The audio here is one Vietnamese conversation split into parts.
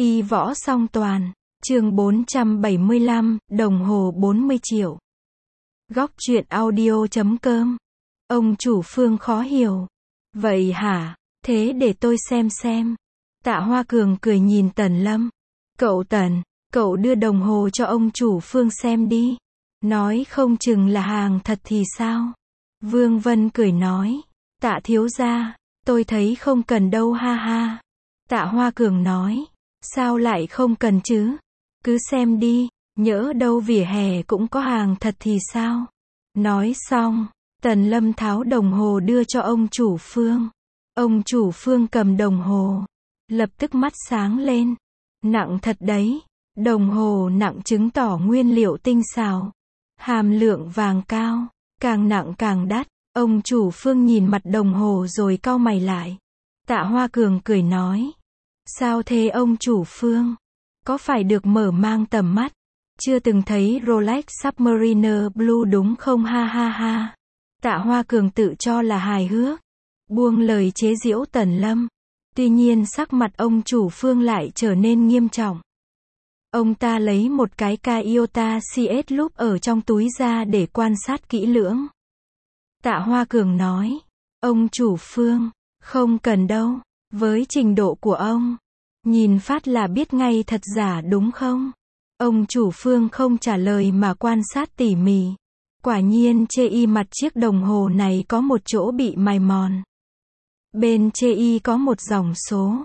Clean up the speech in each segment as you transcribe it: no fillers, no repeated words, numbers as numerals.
Y võ song toàn. Chương 475, đồng hồ 40 triệu. Góc truyện audio.com. Ông chủ Phương khó hiểu. Vậy hả? Thế để tôi xem. Tạ Hoa Cường cười nhìn Tần Lâm. Cậu Tần, cậu đưa đồng hồ cho ông chủ Phương xem đi. Nói không chừng là hàng thật thì sao? Vương Vân cười nói. Tạ thiếu gia, tôi thấy không cần đâu ha ha. Tạ Hoa Cường nói. Sao lại không cần chứ? Cứ xem đi, nhỡ đâu vỉa hè cũng có hàng thật thì sao? Nói xong, Tần Lâm tháo đồng hồ đưa cho ông chủ Phương. Ông chủ Phương cầm đồng hồ, lập tức mắt sáng lên. Nặng thật đấy, đồng hồ nặng chứng tỏ nguyên liệu tinh xảo, hàm lượng vàng cao, càng nặng càng đắt. Ông chủ Phương nhìn mặt đồng hồ rồi cau mày lại. Tạ Hoa Cường cười nói. Sao thế ông chủ Phương? Có phải được mở mang tầm mắt? Chưa từng thấy Rolex Submariner Blue đúng không ha ha ha. Tạ Hoa Cường tự cho là hài hước, buông lời chế giễu Tần Lâm. Tuy nhiên sắc mặt ông chủ Phương lại trở nên nghiêm trọng. Ông ta lấy một cái Iota CS Loop ở trong túi ra để quan sát kỹ lưỡng. Tạ Hoa Cường nói. Ông chủ Phương, không cần đâu. Với trình độ của ông, nhìn phát là biết ngay thật giả đúng không? Ông chủ Phương không trả lời mà quan sát tỉ mỉ. Quả nhiên chê y mặt chiếc đồng hồ này có một chỗ bị mài mòn. Bên chê y có một dòng số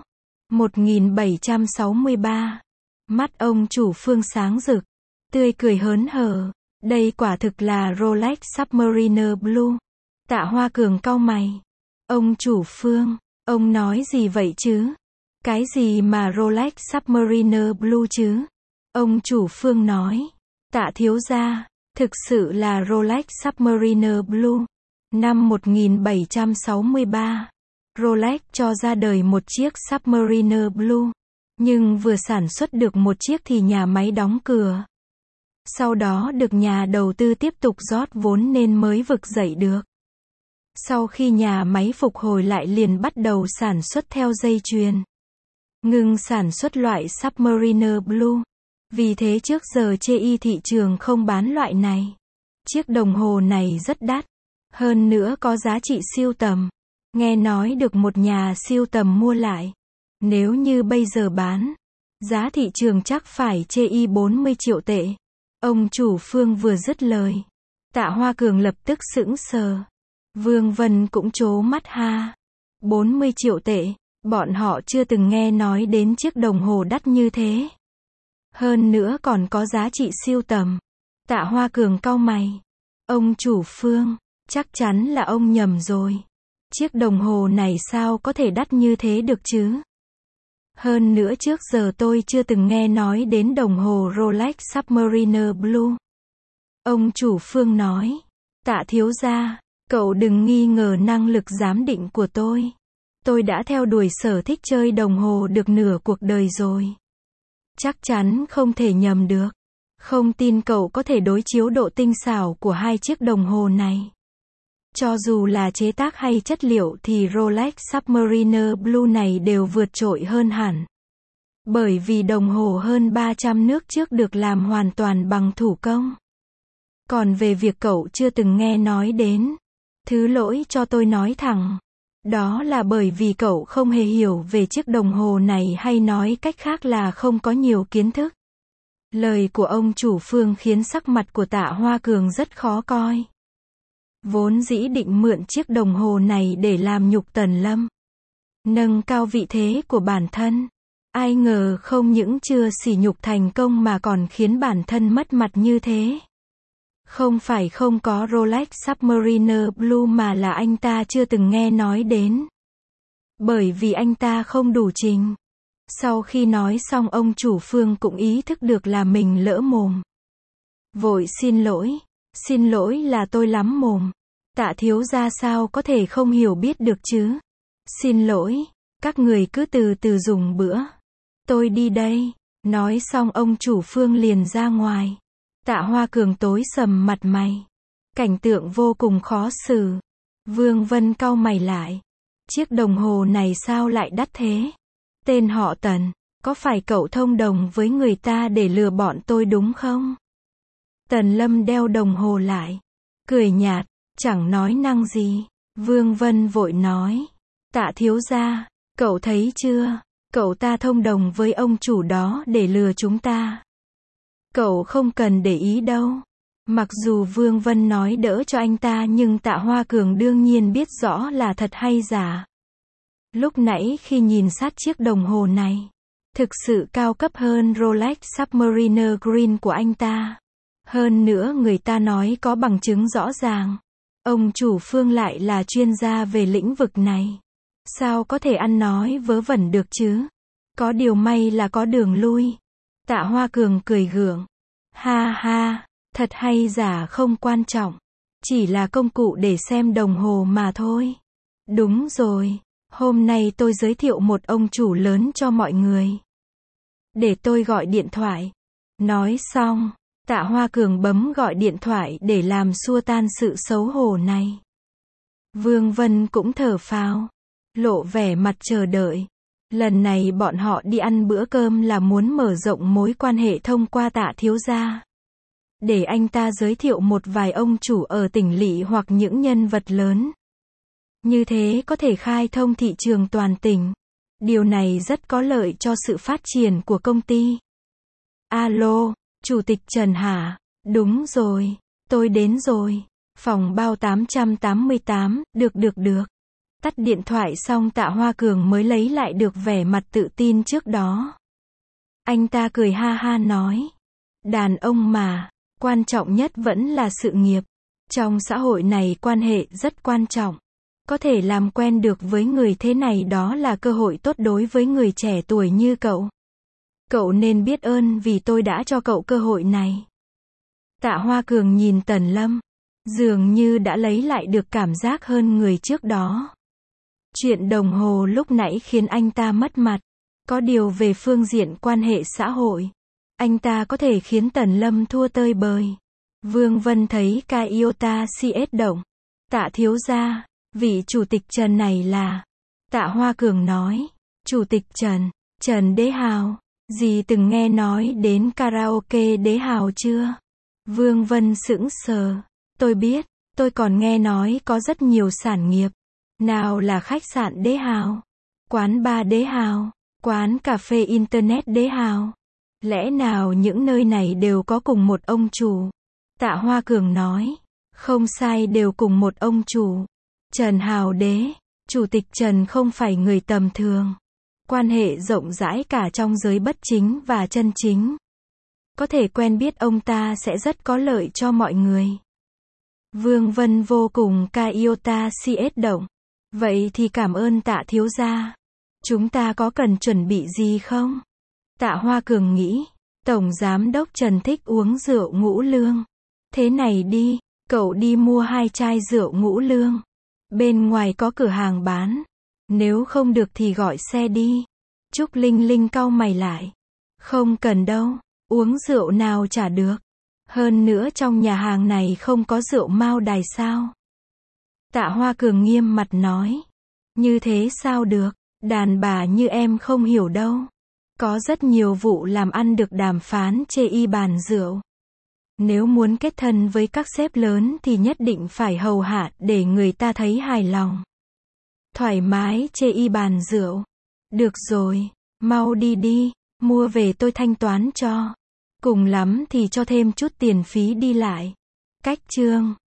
1763. Mắt ông chủ Phương sáng rực, tươi cười hớn hở. Đây quả thực là Rolex Submariner Blue. Tạ Hoa Cường cau mày. Ông chủ Phương, ông nói gì vậy chứ? Cái gì mà Rolex Submariner Blue chứ? Ông chủ Phương nói. Tạ thiếu gia, thực sự là Rolex Submariner Blue. Năm 1763, Rolex cho ra đời một chiếc Submariner Blue. Nhưng vừa sản xuất được một chiếc thì nhà máy đóng cửa. Sau đó được nhà đầu tư tiếp tục rót vốn nên mới vực dậy được. Sau khi nhà máy phục hồi lại liền bắt đầu sản xuất theo dây chuyền. Ngừng sản xuất loại Submariner Blue. Vì thế trước giờ chê y thị trường không bán loại này. Chiếc đồng hồ này rất đắt. Hơn nữa có giá trị sưu tầm. Nghe nói được một nhà sưu tầm mua lại. Nếu như bây giờ bán, giá thị trường chắc phải chê y 40 triệu tệ. Ông chủ Phương vừa dứt lời, Tạ Hoa Cường lập tức sững sờ. Vương Vân cũng trố mắt ha. 40 triệu tệ, bọn họ chưa từng nghe nói đến chiếc đồng hồ đắt như thế. Hơn nữa còn có giá trị sưu tầm. Tạ Hoa Cường cau mày. Ông chủ Phương, chắc chắn là ông nhầm rồi. Chiếc đồng hồ này sao có thể đắt như thế được chứ? Hơn nữa trước giờ tôi chưa từng nghe nói đến đồng hồ Rolex Submariner Blue. Ông chủ Phương nói. Tạ thiếu gia, cậu đừng nghi ngờ năng lực giám định của tôi. Tôi đã theo đuổi sở thích chơi đồng hồ được nửa cuộc đời rồi. Chắc chắn không thể nhầm được. Không tin cậu có thể đối chiếu độ tinh xảo của hai chiếc đồng hồ này. Cho dù là chế tác hay chất liệu thì Rolex Submariner Blue này đều vượt trội hơn hẳn. Bởi vì đồng hồ hơn 300 nước trước được làm hoàn toàn bằng thủ công. Còn về việc cậu chưa từng nghe nói đến, thứ lỗi cho tôi nói thẳng. Đó là bởi vì cậu không hề hiểu về chiếc đồng hồ này, hay nói cách khác là không có nhiều kiến thức. Lời của ông chủ Phương khiến sắc mặt của Tạ Hoa Cường rất khó coi. Vốn dĩ định mượn chiếc đồng hồ này để làm nhục Tần Lâm, nâng cao vị thế của bản thân. Ai ngờ không những chưa sỉ nhục thành công mà còn khiến bản thân mất mặt như thế. Không phải không có Rolex Submariner Blue mà là anh ta chưa từng nghe nói đến. Bởi vì anh ta không đủ trình. Sau khi nói xong ông chủ Phương cũng ý thức được là mình lỡ mồm. Vội xin lỗi là tôi lắm mồm. Tạ thiếu gia sao có thể không hiểu biết được chứ? Xin lỗi, các người cứ từ từ dùng bữa. Tôi đi đây. Nói xong ông chủ Phương liền ra ngoài. Tạ Hoa Cường tối sầm mặt mày. Cảnh tượng vô cùng khó xử. Vương Vân cau mày lại. Chiếc đồng hồ này sao lại đắt thế? Tên họ Tần, Có phải cậu thông đồng với người ta để lừa bọn tôi đúng không? Tần Lâm đeo đồng hồ lại, cười nhạt, chẳng nói năng gì. Vương Vân vội nói, Tạ thiếu gia, cậu thấy chưa, cậu ta thông đồng với ông chủ đó để lừa chúng ta. Cậu không cần để ý đâu. Mặc dù Vương Vân nói đỡ cho anh ta nhưng Tạ Hoa Cường đương nhiên biết rõ là thật hay giả. Lúc nãy khi nhìn sát chiếc đồng hồ này, thực sự cao cấp hơn Rolex Submariner Green của anh ta. Hơn nữa người ta nói có bằng chứng rõ ràng. Ông chủ Phương lại là chuyên gia về lĩnh vực này. Sao có thể ăn nói vớ vẩn được chứ? Có điều may là có đường lui. Tạ Hoa Cường cười gượng. Ha ha, thật hay giả không quan trọng. Chỉ là công cụ để xem đồng hồ mà thôi. Đúng rồi, hôm nay tôi giới thiệu một ông chủ lớn cho mọi người. Để tôi gọi điện thoại. Nói xong, Tạ Hoa Cường bấm gọi điện thoại để làm xua tan sự xấu hổ này. Vương Vân cũng thở phào, lộ vẻ mặt chờ đợi. Lần này bọn họ đi ăn bữa cơm là muốn mở rộng mối quan hệ thông qua Tạ thiếu gia. Để anh ta giới thiệu một vài ông chủ ở tỉnh lỵ hoặc những nhân vật lớn. Như thế có thể khai thông thị trường toàn tỉnh. Điều này rất có lợi cho sự phát triển của công ty. Alo, Chủ tịch Trần hả? Đúng rồi, tôi đến rồi. Phòng bao 888, được. Tắt điện thoại xong Tạ Hoa Cường mới lấy lại được vẻ mặt tự tin trước đó. Anh ta cười ha ha nói. Đàn ông mà, quan trọng nhất vẫn là sự nghiệp. Trong xã hội này quan hệ rất quan trọng. Có thể làm quen được với người thế này đó là cơ hội tốt đối với người trẻ tuổi như cậu. Cậu nên biết ơn vì tôi đã cho cậu cơ hội này. Tạ Hoa Cường nhìn Tần Lâm, dường như đã lấy lại được cảm giác hơn người trước đó. Chuyện đồng hồ lúc nãy khiến anh ta mất mặt. Có điều về phương diện quan hệ xã hội, anh ta có thể khiến Tần Lâm thua tơi bời. Vương Vân thấy Iota CS động. Tạ thiếu gia, vị chủ tịch Trần này là... Tạ Hoa Cường nói. Chủ tịch Trần, Trần Đế Hào. Dì từng nghe nói đến karaoke Đế Hào chưa? Vương Vân sững sờ. Tôi biết, tôi còn nghe nói có rất nhiều sản nghiệp. Nào là khách sạn Đế Hào, quán bar Đế Hào, quán cà phê internet Đế Hào. Lẽ nào những nơi này đều có cùng một ông chủ? Tạ Hoa Cường nói. Không sai, đều cùng một ông chủ. Trần Hào Đế. Chủ tịch Trần không phải người tầm thường. Quan hệ rộng rãi cả trong giới bất chính và chân chính. Có thể quen biết ông ta sẽ rất có lợi cho mọi người. Vương Vân vô cùng Iota CS động. Vậy thì cảm ơn Tạ thiếu gia. Chúng ta có cần chuẩn bị gì không? Tạ Hoa Cường nghĩ. Tổng giám đốc Trần thích uống rượu ngũ lương. Thế này đi, cậu đi mua 2 chai rượu ngũ lương. Bên ngoài có cửa hàng bán. Nếu không được thì gọi xe đi. Trúc Linh Linh cau mày lại. Không cần đâu, uống rượu nào chả được. Hơn nữa trong nhà hàng này không có rượu Mao Đài sao? Tạ Hoa Cường nghiêm mặt nói. Như thế sao được, đàn bà như em không hiểu đâu. Có rất nhiều vụ làm ăn được đàm phán chê y bàn rượu. Nếu muốn kết thân với các sếp lớn thì nhất định phải hầu hạ để người ta thấy hài lòng. Thoải mái chê y bàn rượu. Được rồi, mau đi đi, mua về tôi thanh toán cho. Cùng lắm thì cho thêm chút tiền phí đi lại. Cách chương